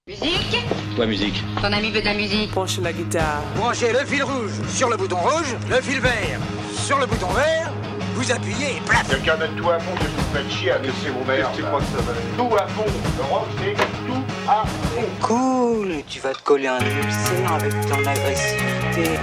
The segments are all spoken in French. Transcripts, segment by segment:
Musique. Quoi, musique? Ton ami veut de la musique. Branche la guitare. Branchez le fil rouge sur le bouton rouge, le fil vert sur le bouton vert, vous appuyez et plaf. Quelqu'un mettre tout à fond, que vous faites chier à laisser vos mères. Tu crois que ça va? Tout à fond. Le rock, c'est tout à fond. Cool, tu vas te coller un ulcère avec ton agressivité.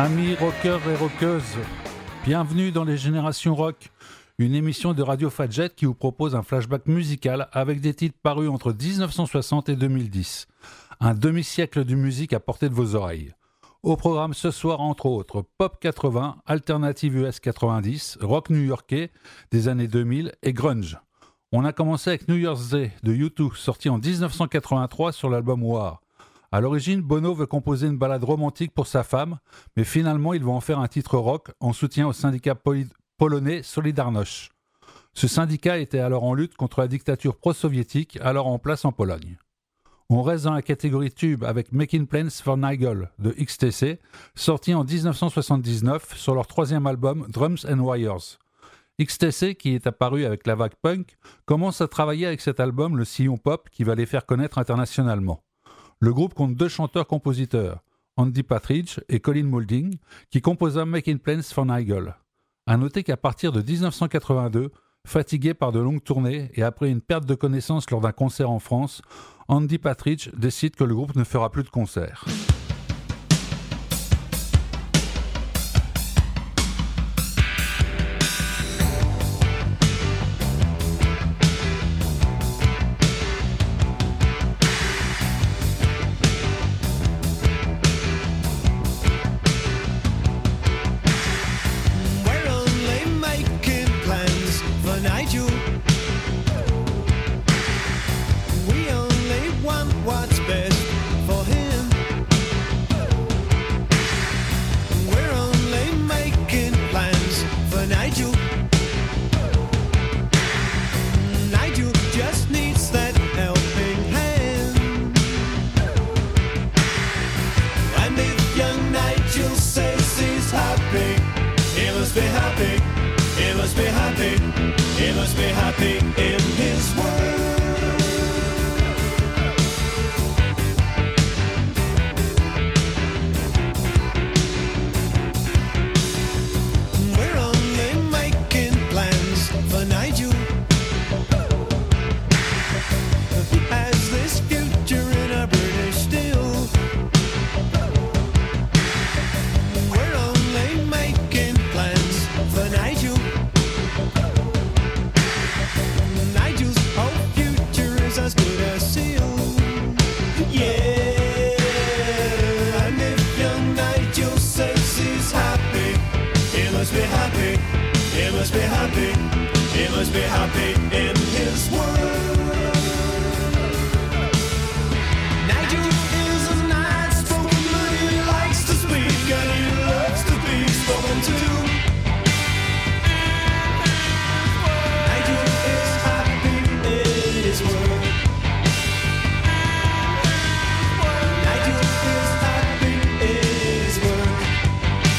Amis rockers et rockeuses, bienvenue dans les Générations Rock, une émission de Radio Fadjet qui vous propose un flashback musical avec des titres parus entre 1960 et 2010. Un demi-siècle de musique à portée de vos oreilles. Au programme ce soir, entre autres, pop 80, alternative US 90, rock new-yorkais des années 2000 et grunge. On a commencé avec New Year's Day de U2, sorti en 1983 sur l'album War. À l'origine, Bono veut composer une ballade romantique pour sa femme, mais finalement il va en faire un titre rock en soutien au syndicat polonais Solidarność. Ce syndicat était alors en lutte contre la dictature pro-soviétique, alors en place en Pologne. On reste dans la catégorie tube avec Making Plans for Nigel de XTC, sorti en 1979 sur leur troisième album Drums and Wires. XTC, qui est apparu avec la vague punk, commence à travailler avec cet album le sillon pop qui va les faire connaître internationalement. Le groupe compte 2 chanteurs-compositeurs, Andy Partridge et Colin Moulding, qui composa Making Plans for Nigel. À noter qu'à partir de 1982, fatigué par de longues tournées et après une perte de connaissance lors d'un concert en France, Andy Partridge décide que le groupe ne fera plus de concerts. What's best for him?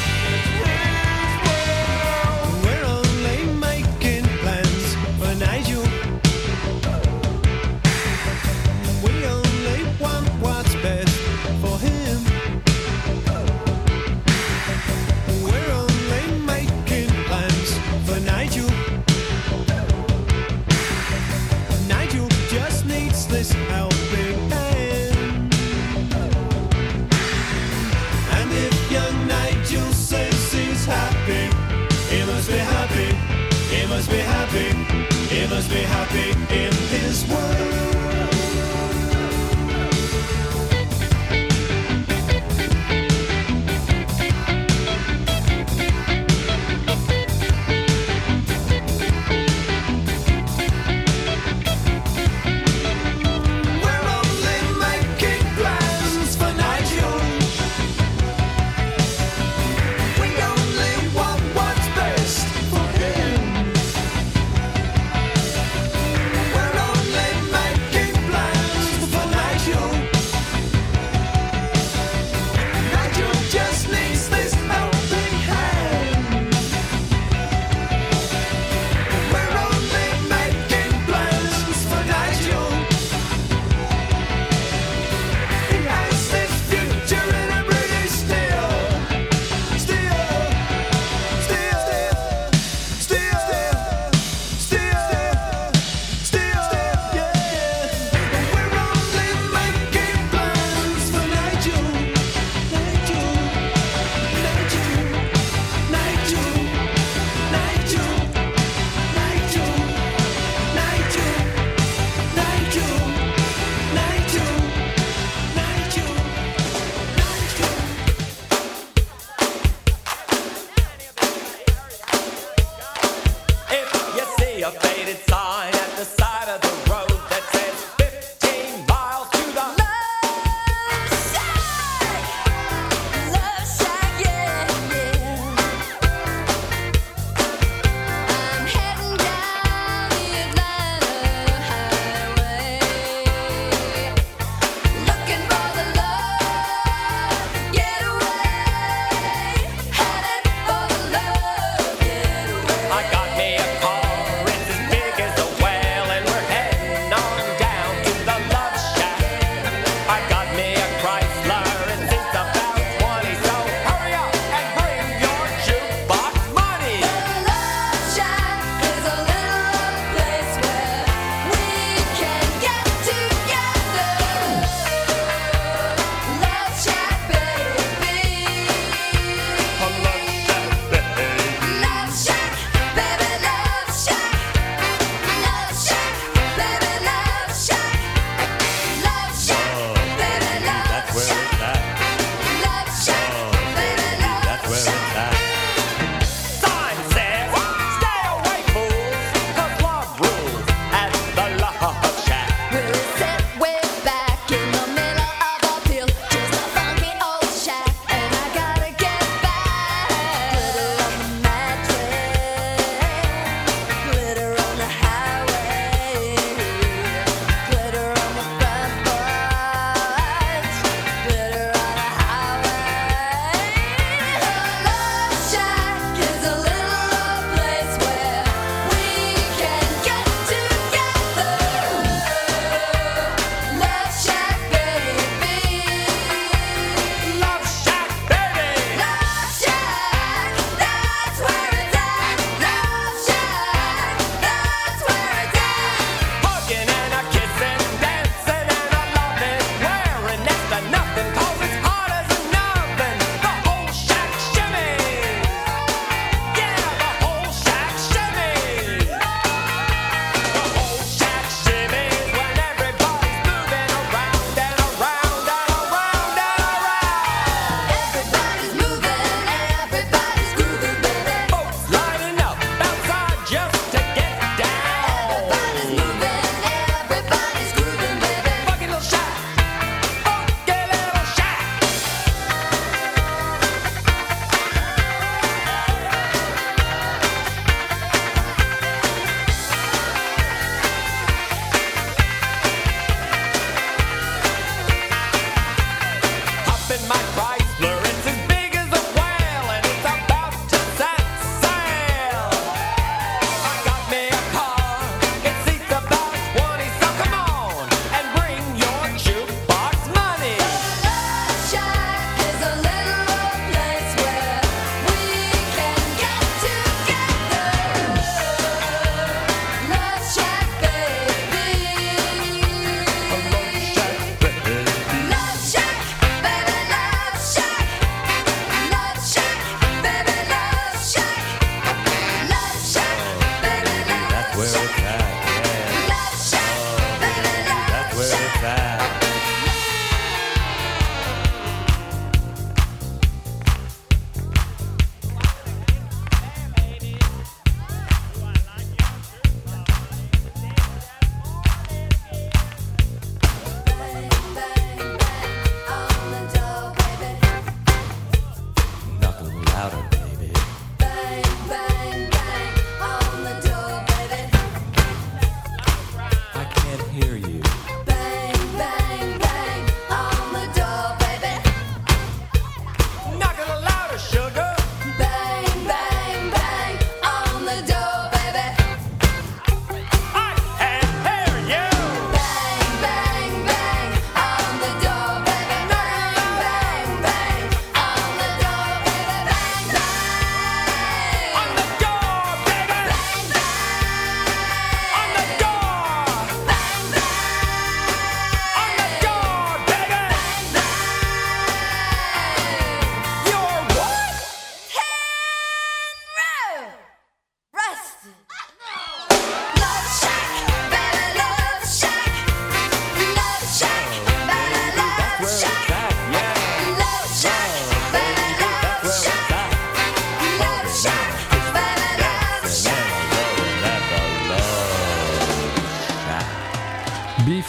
Nigel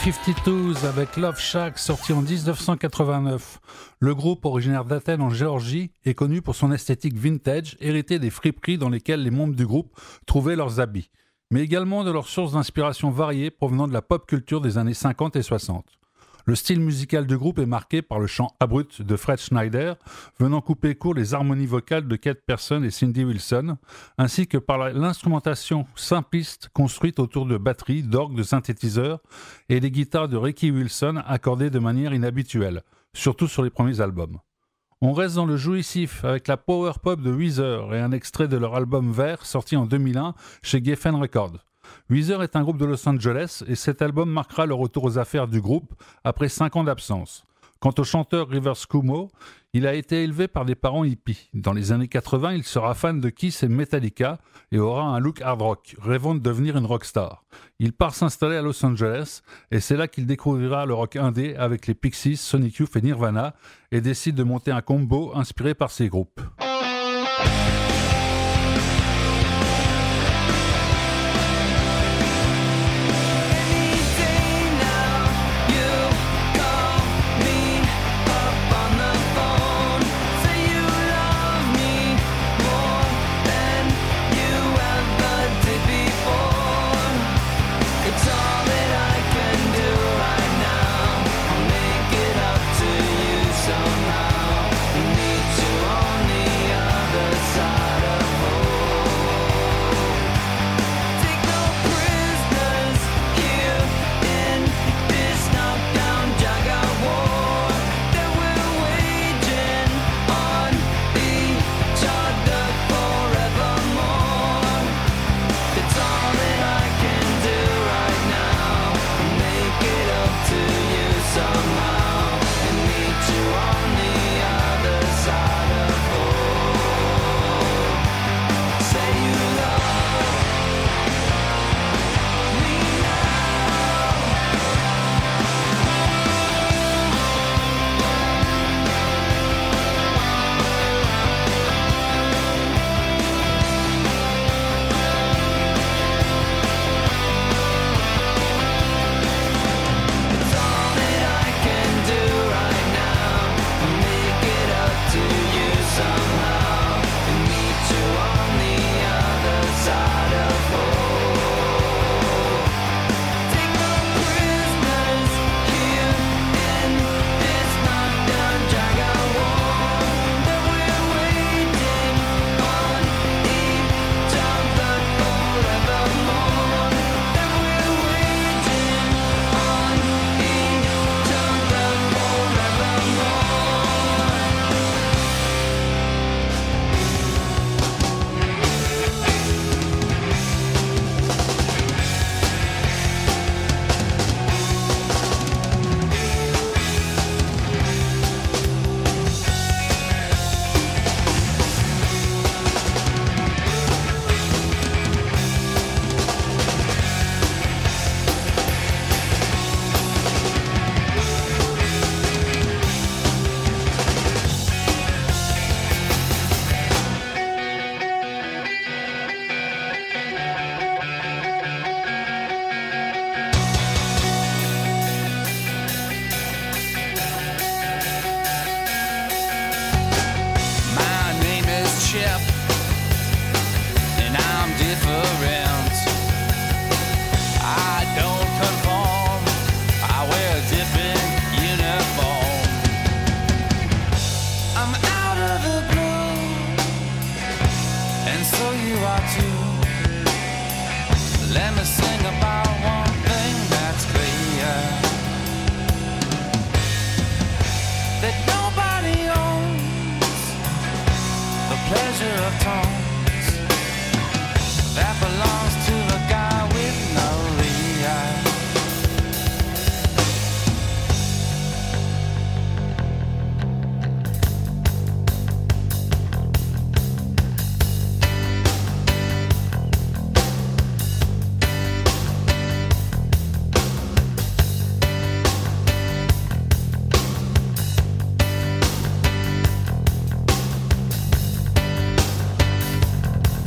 B-52s avec Love Shack sorti en 1989. Le groupe, originaire d'Athènes en Géorgie, est connu pour son esthétique vintage, héritée des friperies dans lesquelles les membres du groupe trouvaient leurs habits, mais également de leurs sources d'inspiration variées provenant de la pop culture des années 50 et 60. Le style musical du groupe est marqué par le chant abrupt de Fred Schneider, venant couper court les harmonies vocales de Kate Persson et Cindy Wilson, ainsi que par l'instrumentation simpliste construite autour de batteries, d'orgues, de synthétiseurs et des guitares de Ricky Wilson accordées de manière inhabituelle, surtout sur les premiers albums. On reste dans le jouissif avec la power pop de Weezer et un extrait de leur album Vert sorti en 2001 chez Geffen Records. Weezer est un groupe de Los Angeles et cet album marquera le retour aux affaires du groupe après 5 ans d'absence. Quant au chanteur Rivers Cuomo, il a été élevé par des parents hippies. Dans les années 80, il sera fan de Kiss et Metallica et aura un look hard rock, rêvant de devenir une rockstar. Il part s'installer à Los Angeles et c'est là qu'il découvrira le rock indé avec les Pixies, Sonic Youth et Nirvana et décide de monter un combo inspiré par ces groupes.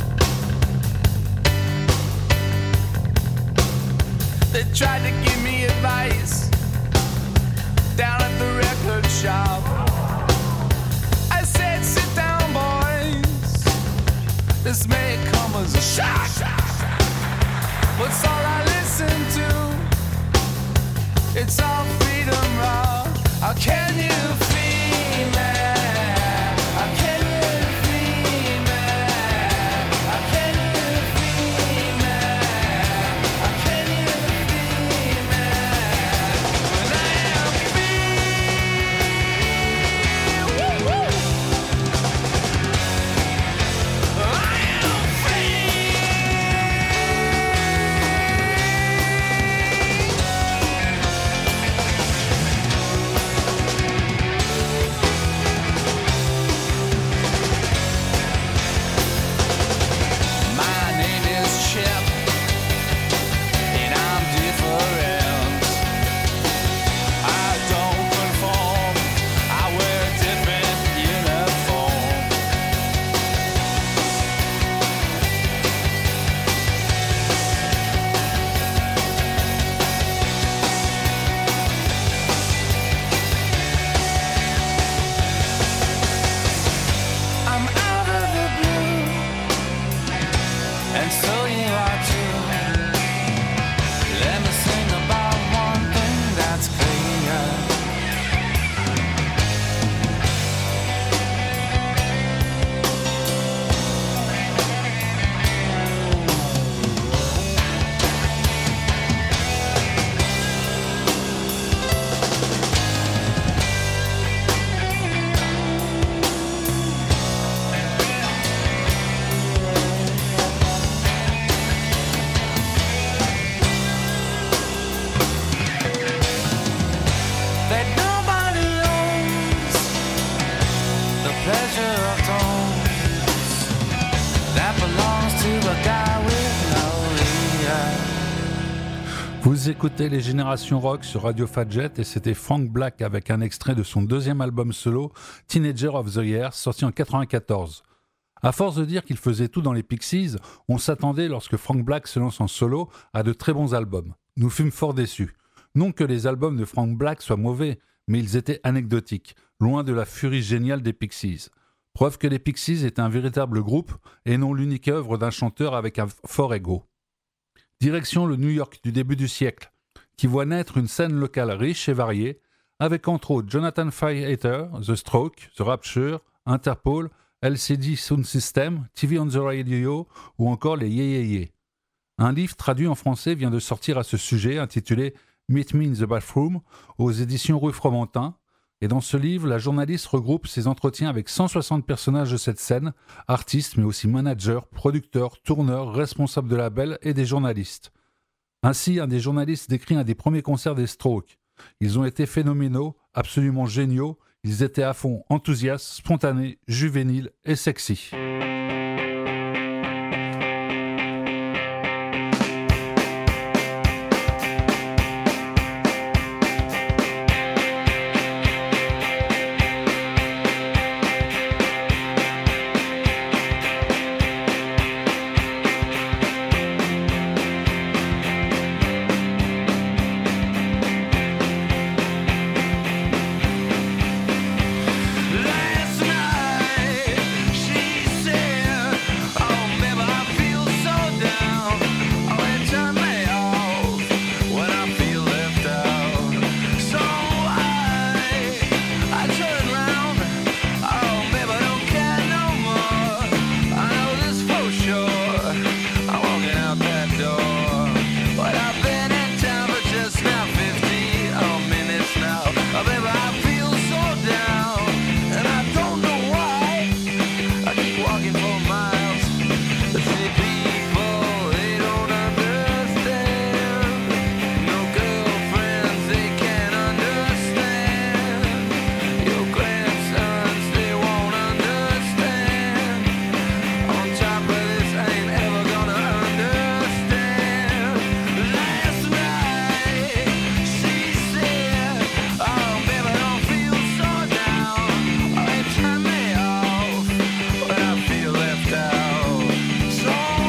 Tried to give me a advice down at the record shop. I said, sit down, boys. This may come as a shock. What's all I listen to? It's all freedom rock. How can you feel me? How can you feel me? How can you feel me? How can you feel me? When I am free, woo-woo. I am free. My name is Chip, and I'm different. I don't conform. I wear a different uniform. I'm out of the blue, and so you are too. Let me sing about one thing that's clear. That nobody owns the pleasure of tones that belongs to a guy with no ear. Vous écoutez les Générations Rock sur Radio Fadjet et c'était Frank Black avec un extrait de son deuxième album solo, Teenager of the Year, sorti en 1994. À force de dire qu'il faisait tout dans les Pixies, on s'attendait lorsque Frank Black se lance en solo à de très bons albums. Nous fûmes fort déçus. Non que les albums de Frank Black soient mauvais, mais ils étaient anecdotiques, loin de la furie géniale des Pixies. Preuve que les Pixies étaient un véritable groupe et non l'unique œuvre d'un chanteur avec un fort ego. Direction le New York du début du siècle, qui voit naître une scène locale riche et variée, avec entre autres Jonathan Firehater, The Strokes, The Rapture, Interpol, LCD Sound System, TV on the Radio ou encore les Yeah Yeah Yeah. Un livre traduit en français vient de sortir à ce sujet, intitulé Meet Me in the Bathroom, aux éditions Rue Fromentin. Et dans ce livre, la journaliste regroupe ses entretiens avec 160 personnages de cette scène, artistes mais aussi managers, producteurs, tourneurs, responsables de labels et des journalistes. Ainsi, un des journalistes décrit un des premiers concerts des Strokes. Ils ont été phénoménaux, absolument géniaux, ils étaient à fond enthousiastes, spontanés, juvéniles et sexy. Last night, she said, "Oh, baby, I feel so down. Oh, it turned me off when I feel left out. So I turn around. Oh, baby, I don't care no more. I know this for sure. I'm walking out that door. But I've been in town for just now 50 minutes now. Oh, baby, I feel so down, and I don't know why. I keep walking for miles. The city people, they don't understand. No girlfriends, they can't understand. Your grandsons, they won't understand. On top of this, I ain't ever gonna understand. Last night, she said, "Oh, baby, I don't feel so down. Oh, it turned me off when I feel left out. So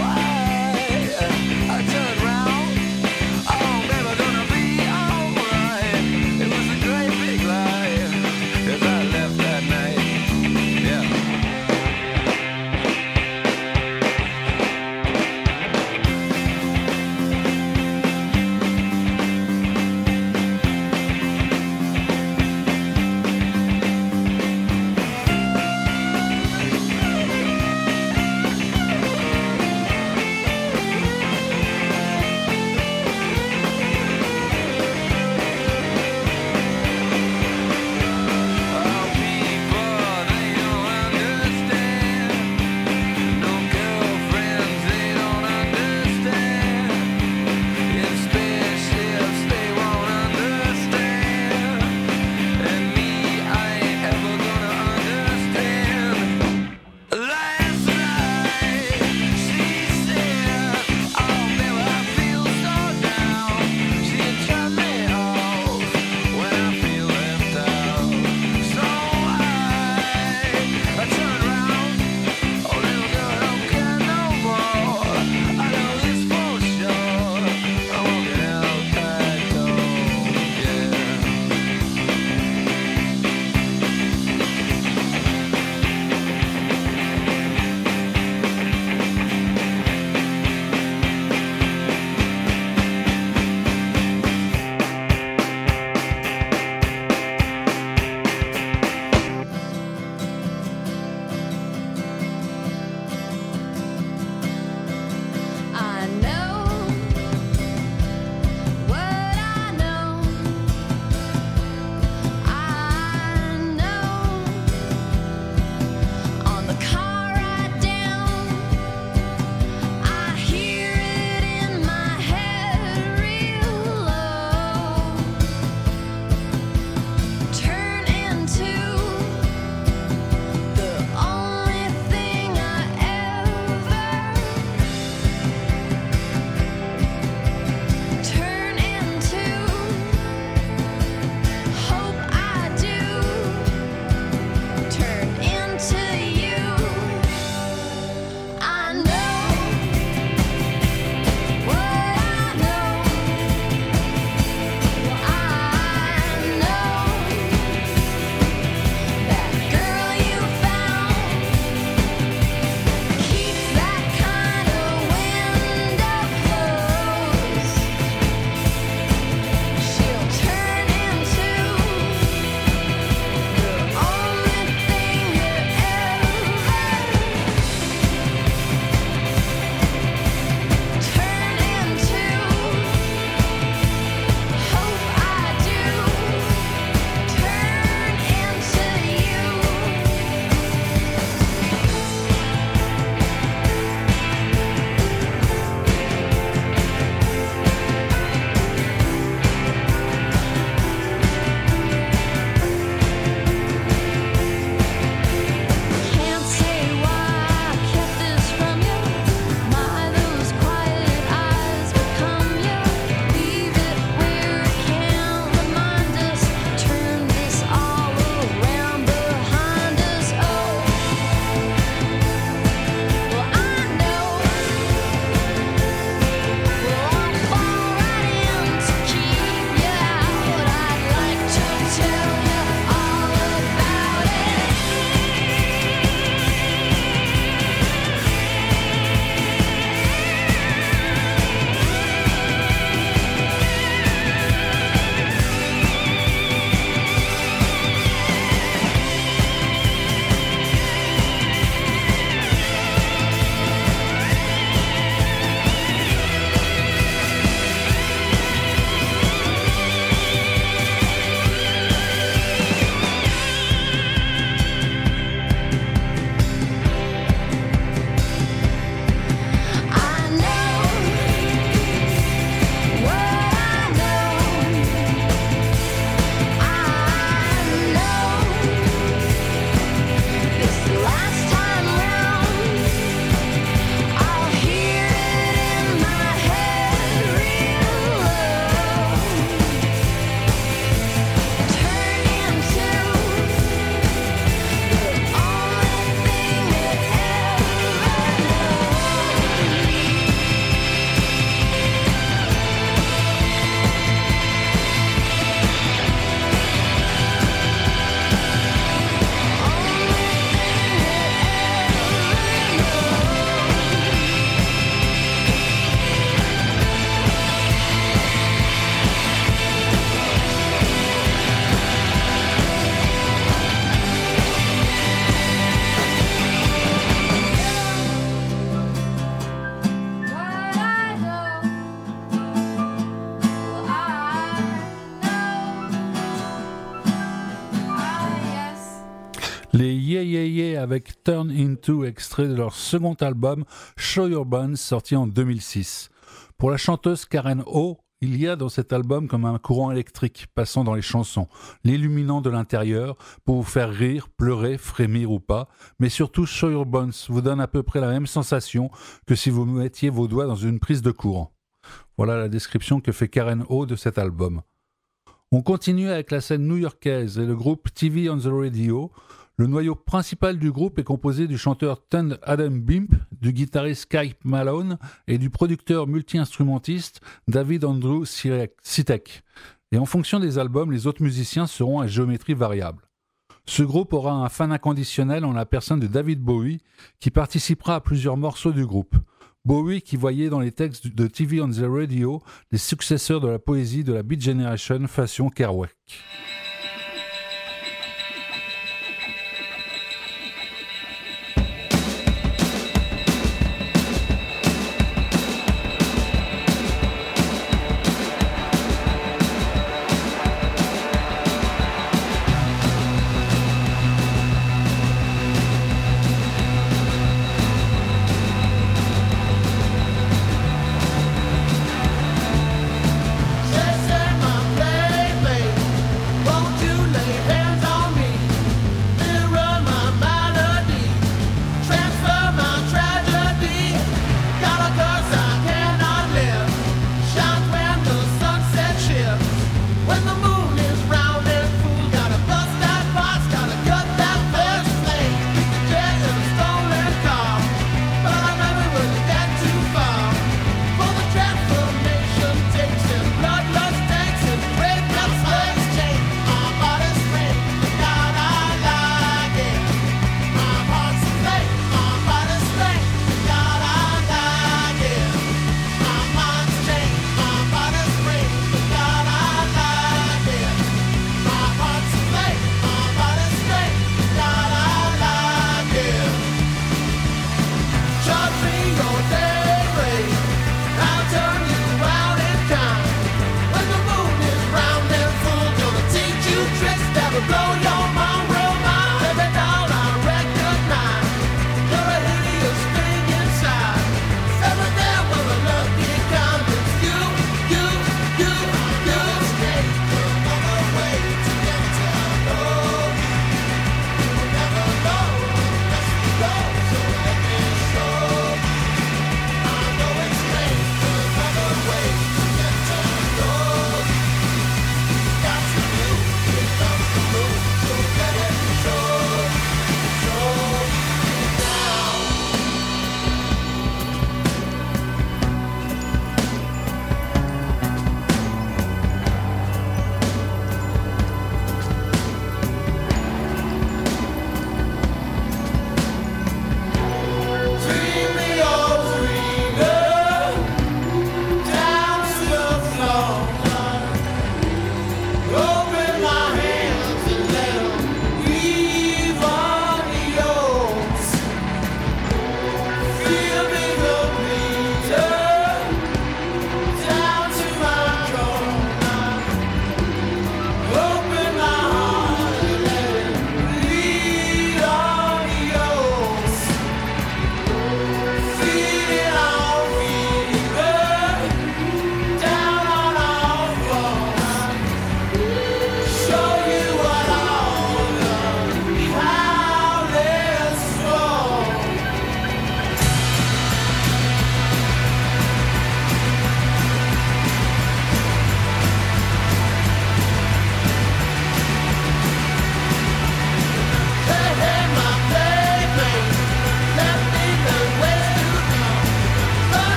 avec Turn Into, extrait de leur second album Show Your Bones, sorti en 2006. Pour la chanteuse Karen O, il y a dans cet album comme un courant électrique passant dans les chansons, l'illuminant de l'intérieur pour vous faire rire, pleurer, frémir ou pas, mais surtout Show Your Bones vous donne à peu près la même sensation que si vous mettiez vos doigts dans une prise de courant. Voilà la description que fait Karen O de cet album. On continue avec la scène new-yorkaise et le groupe TV on the Radio. Le noyau principal du groupe est composé du chanteur Tund Adam Bimp, du guitariste Skype Malone et du producteur multi-instrumentiste David Andrew Sitek. Et en fonction des albums, les autres musiciens seront à géométrie variable. Ce groupe aura un fan inconditionnel en la personne de David Bowie, qui participera à plusieurs morceaux du groupe. Bowie qui voyait dans les textes de TV on the Radio les successeurs de la poésie de la Beat Generation façon Kerouac. Say, my baby, won't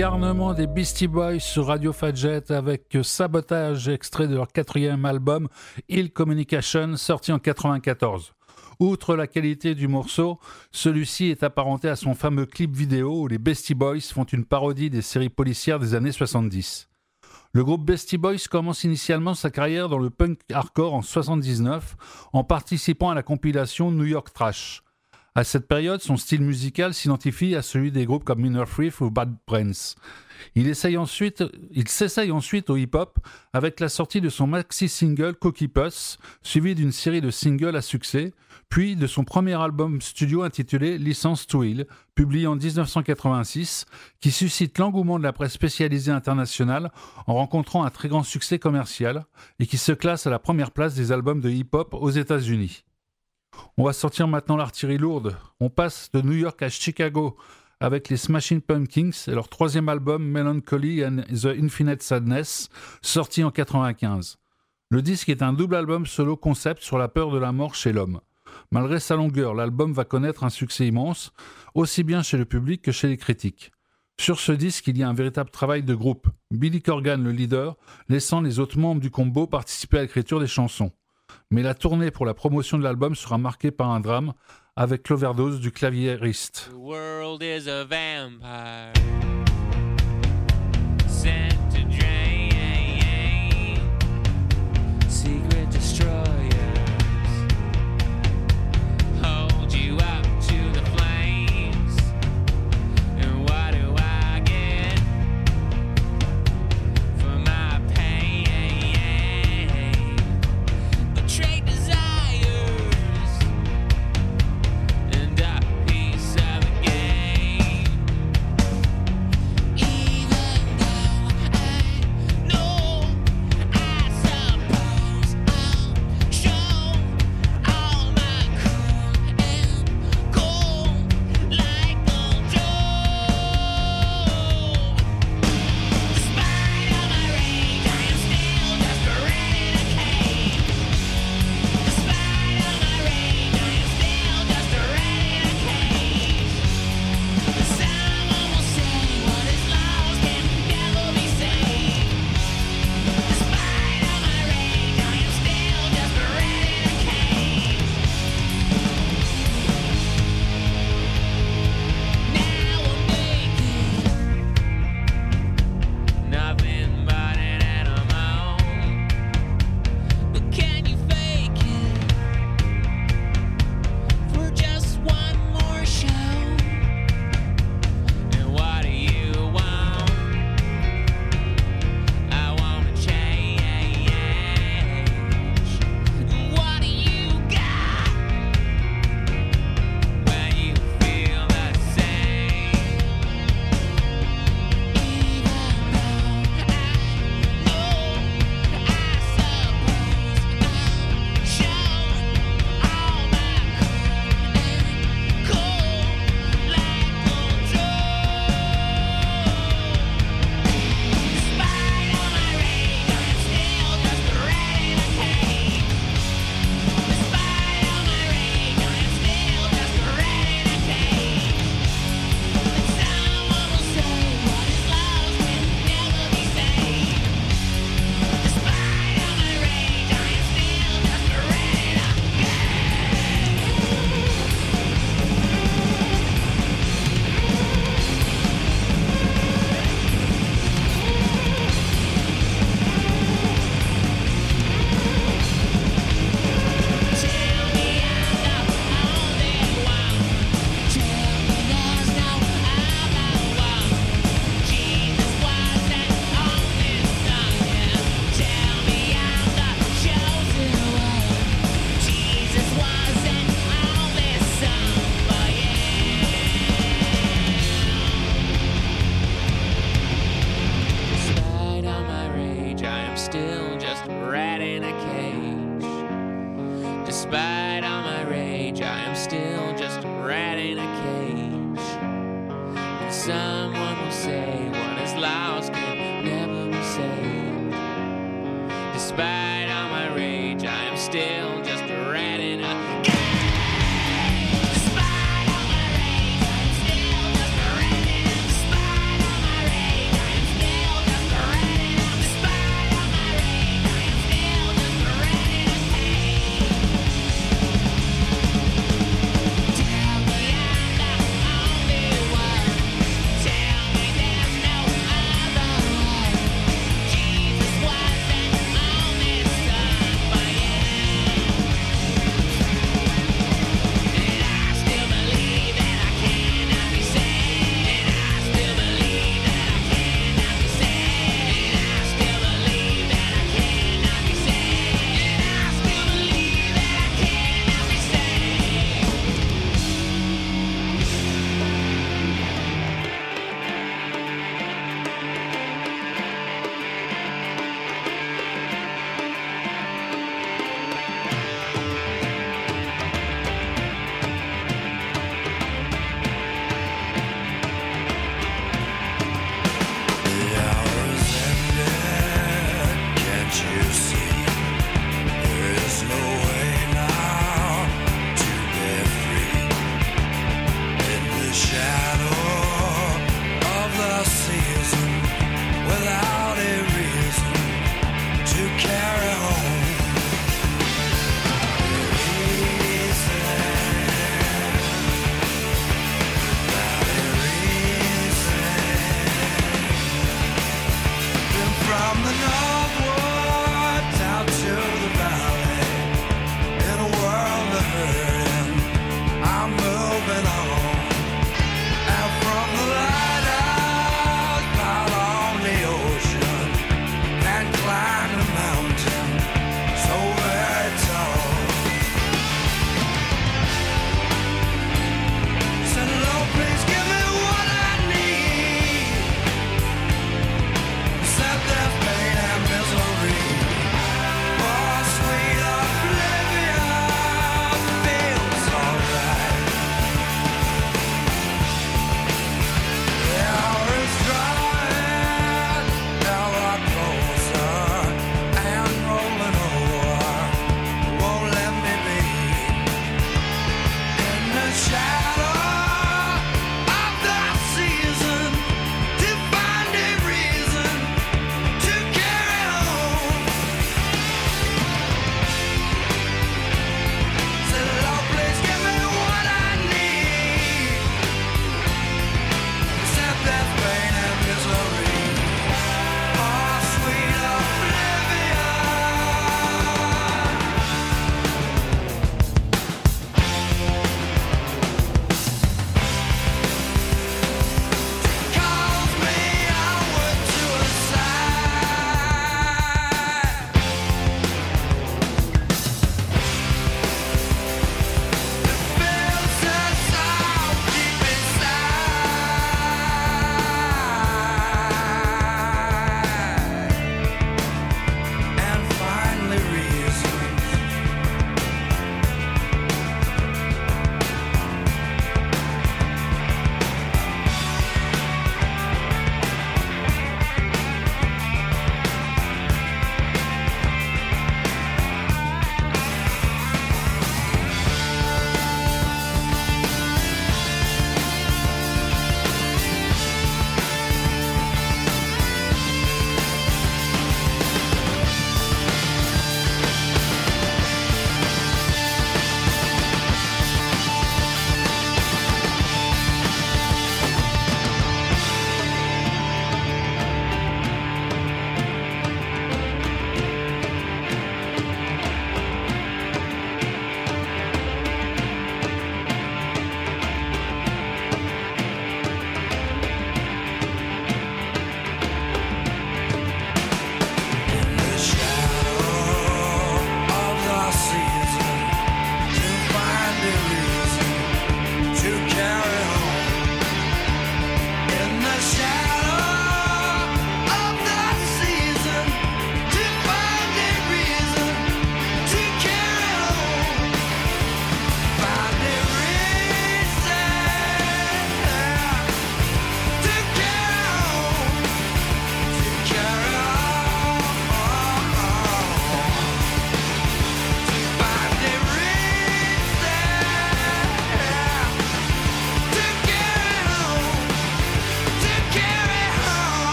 garnement des Beastie Boys sur Radio Fadjet avec Sabotage, extrait de leur 4e album Ill Communication, sorti en 1994. Outre la qualité du morceau, celui-ci est apparenté à son fameux clip vidéo où les Beastie Boys font une parodie des séries policières des années 70. Le groupe Beastie Boys commence initialement sa carrière dans le punk hardcore en 1979 en participant à la compilation New York Trash. À cette période, son style musical s'identifie à celui des groupes comme Minor Threat ou Bad Brains. Il s'essaye ensuite au hip-hop avec la sortie de son maxi-single Cookie Puss, suivi d'une série de singles à succès, puis de son premier album studio intitulé License to Ill, publié en 1986, qui suscite l'engouement de la presse spécialisée internationale en rencontrant un très grand succès commercial et qui se classe à la première place des albums de hip-hop aux États-Unis. On va sortir maintenant l'artillerie lourde. On passe de New York à Chicago avec les Smashing Pumpkins et leur 3e album Melancholy and the Infinite Sadness, sorti en 1995. Le disque est un double album solo concept sur la peur de la mort chez l'homme. Malgré sa longueur, l'album va connaître un succès immense, aussi bien chez le public que chez les critiques. Sur ce disque, il y a un véritable travail de groupe. Billy Corgan, le leader, laissant les autres membres du combo participer à l'écriture des chansons. Mais la tournée pour la promotion de l'album sera marquée par un drame avec l'overdose du claviériste. The world is a vampire sent to drain secret destroyers hold you up to the flames. And what do I get for my pain? Betrayed desires and a piece of the game. Even though I know, I suppose I'll show all my cruel and cold like old Joe. Despite all my rage, I am still just a rat in a cage. Despite all my rage, I am still just a rat in a cage. Someone will say what is lost can never be saved. Despite all my rage, I am still just a rat in a cage. Now I'm naked, nothing but an animal. But can you fake it for just one more show? And what do you want? I wanna change. What do you got when you feel the same? Even though I know, I suppose I'll show all my cruel and cold like old Joe. Despite all my rage, I'm still just a rat in a cage. Despite all my rage, I'm still just a rat in a cage. But someone will say what is lost can never be saved. Despite all my rage, I am still just a rat in a Tell me I'm the only one. Tell me there's no other one. Jesus was an only son, yeah. Tell me I'm the chosen one. Jesus was an only son, but despite all my rage, I am still just a rat in a cage. Despite all my rage, I am still just a rat in a cage. And someone will say what is lost can never be saved. Despite all my rage, I am still just a rat in a cage. Despite all my rage, I am still just a rat in a. Despite all my rage,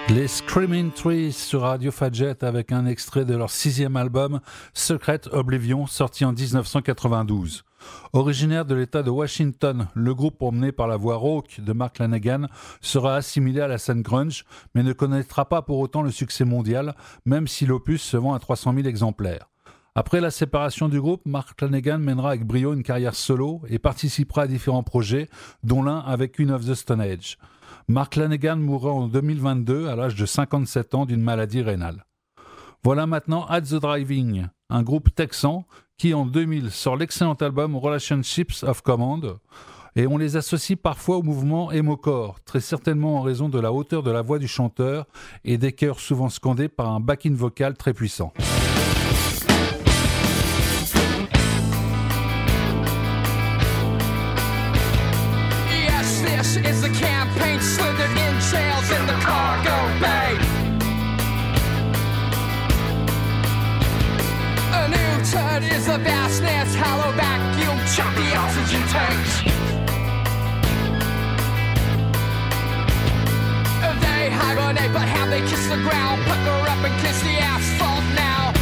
Les Screaming Trees sur Radio Fadjet avec un extrait de leur 6e album Secret Oblivion sorti en 1992. Originaire de l'État de Washington, le groupe emmené par la voix rauque de Mark Lanegan sera assimilé à la scène grunge mais ne connaîtra pas pour autant le succès mondial même si l'opus se vend à 300 000 exemplaires. Après la séparation du groupe, Mark Lanegan mènera avec brio une carrière solo et participera à différents projets dont l'un avec Queen of the Stone Age. Mark Lanegan mourra en 2022 à l'âge de 57 ans d'une maladie rénale. Voilà maintenant At the Driving, un groupe texan qui en 2000 sort l'excellent album Relationships of Command et on les associe parfois au mouvement emo-core, très certainement en raison de la hauteur de la voix du chanteur et des chœurs souvent scandés par un backing vocal très puissant. This is the campaign slithered in jails in the cargo bay. A new turd is a vastness, hollow vacuum, chop the oxygen tanks. They hibernate, but how they kiss the ground, pucker up and kiss the asphalt now.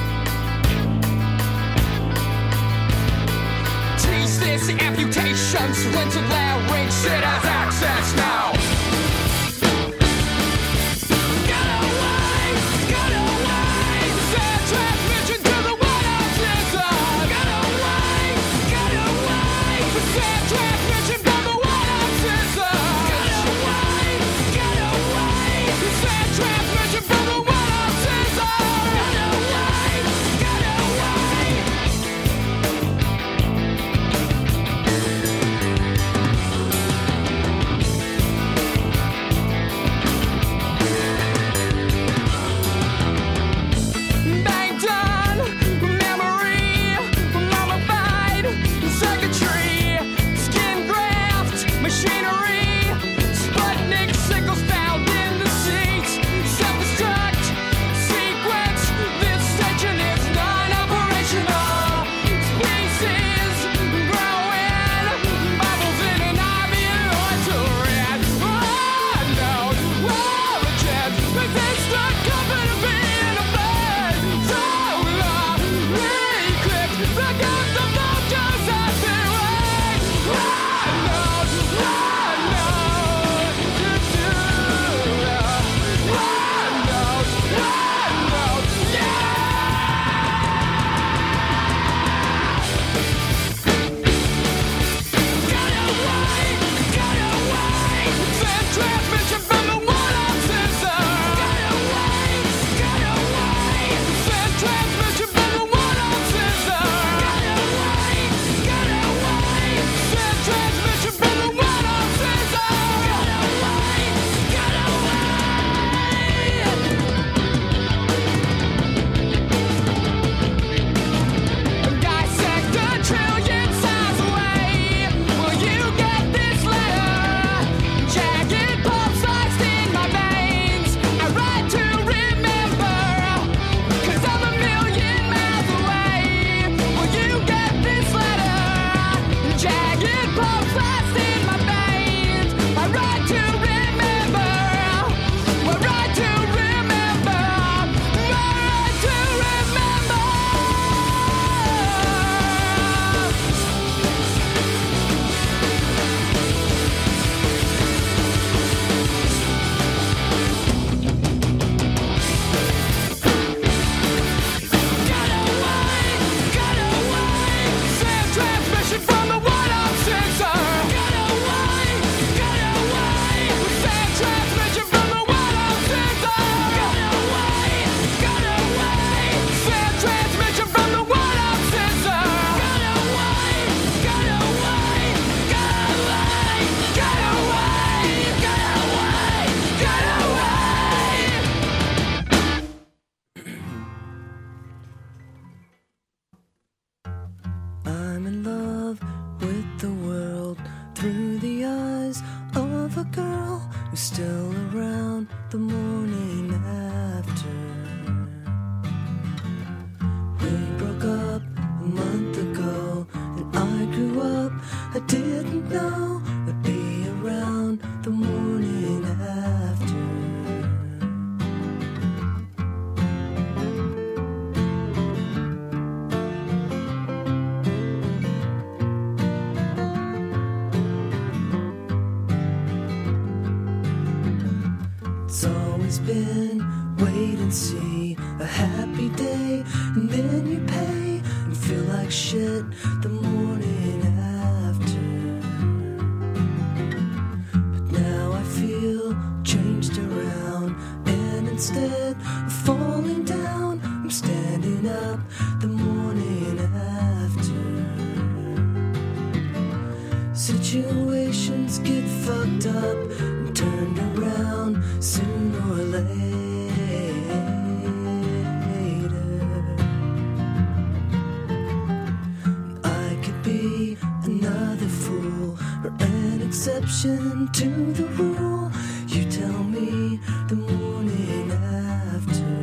Tease this amputation, splintered larynx, it has access now. Get away, send transmission to the water system. Get away, send transmission from the water system. Get away, send transmission from the water system. Get away. the morning after. We broke up a month ago, and I grew up. I didn't know I'd be around the morning after. It's always been wait and see, a happy day, and then you pay and feel like shit the morning after. But now I feel changed around, and instead of falling down, I'm standing up the morning after. Situations get fucked up and turned around sooner or later. I could be another fool or an exception to the rule. You tell me the morning after.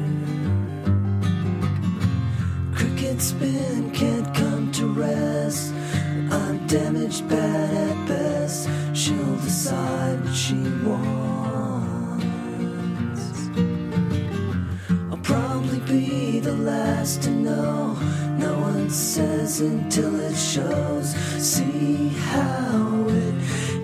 Cricket spin can't come to rest. I'm damaged, bad at best. She'll decide what she wants. I'll probably be the last to know. No one says until it shows. See how it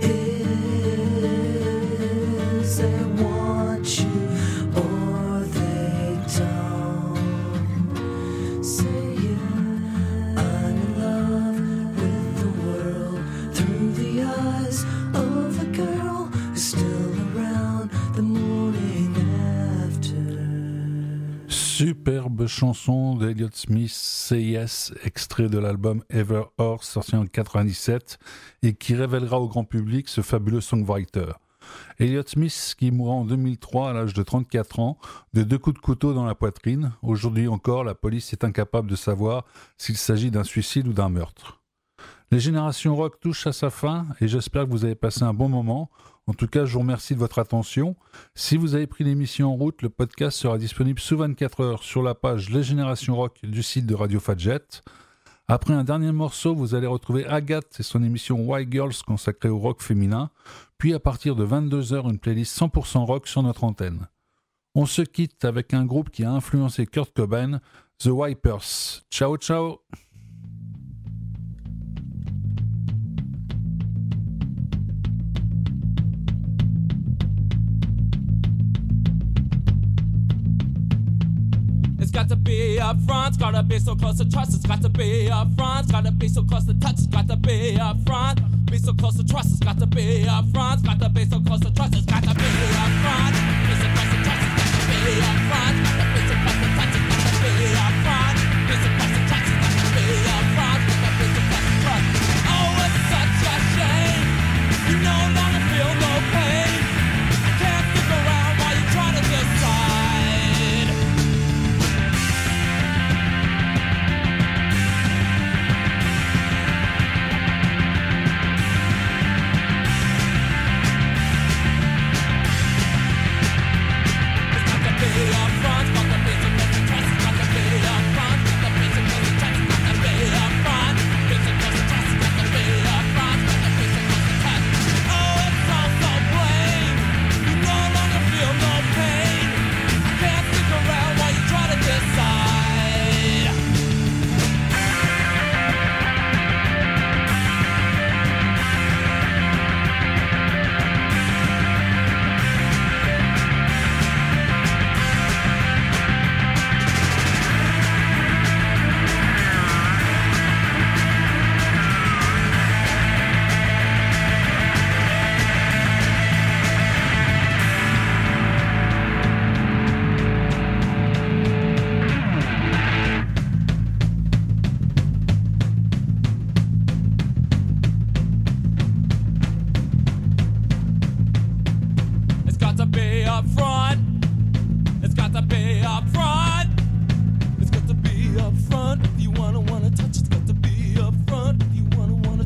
is. They want you or they don't. Say yeah, I'm in love with the world through the eyes of a girl who's still around the morning after. Superbe chanson d'Elliott Smith, Say Yes, extrait de l'album Ever Horse, sorti en 1997, et qui révélera au grand public ce fabuleux songwriter. Elliott Smith, qui mourra en 2003 à l'âge de 34 ans, de 2 coups de couteau dans la poitrine. Aujourd'hui encore, la police est incapable de savoir s'il s'agit d'un suicide ou d'un meurtre. Les générations rock touchent à sa fin et j'espère que vous avez passé un bon moment. En tout cas, je vous remercie de votre attention. Si vous avez pris l'émission en route, le podcast sera disponible sous 24 heures sur la page Les Générations Rock du site de Radio Fadjet. Après un dernier morceau, vous allez retrouver Agathe et son émission White Girls consacrée au rock féminin. Puis à partir de 22h, une playlist 100% rock sur notre antenne. On se quitte avec un groupe qui a influencé Kurt Cobain, The Wipers. Ciao, ciao! It's got to be up front, it's gotta be so close to trust. It's got to be up front, it's gotta be so close to touch. It's got to be up front, be so close to trust. It's got to be up front, it's got to be so close to trust. It's got to be up front, be so close to trust. It's got to be up front, got to be so close to touch. It's got to be up front, be so close to touch. It's got to be up front, got to be so close to trust. Oh, it's such a shame, you no longer feel no pain. You can't stick around while you try to decide.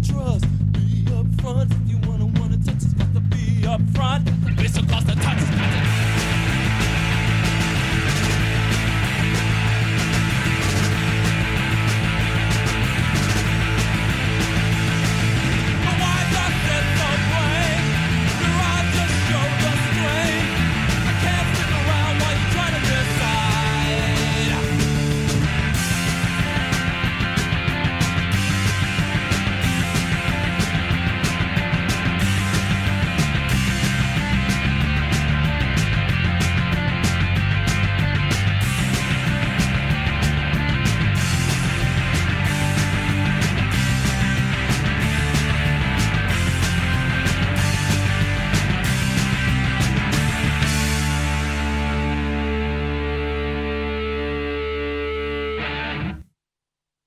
Front, it's across the touch.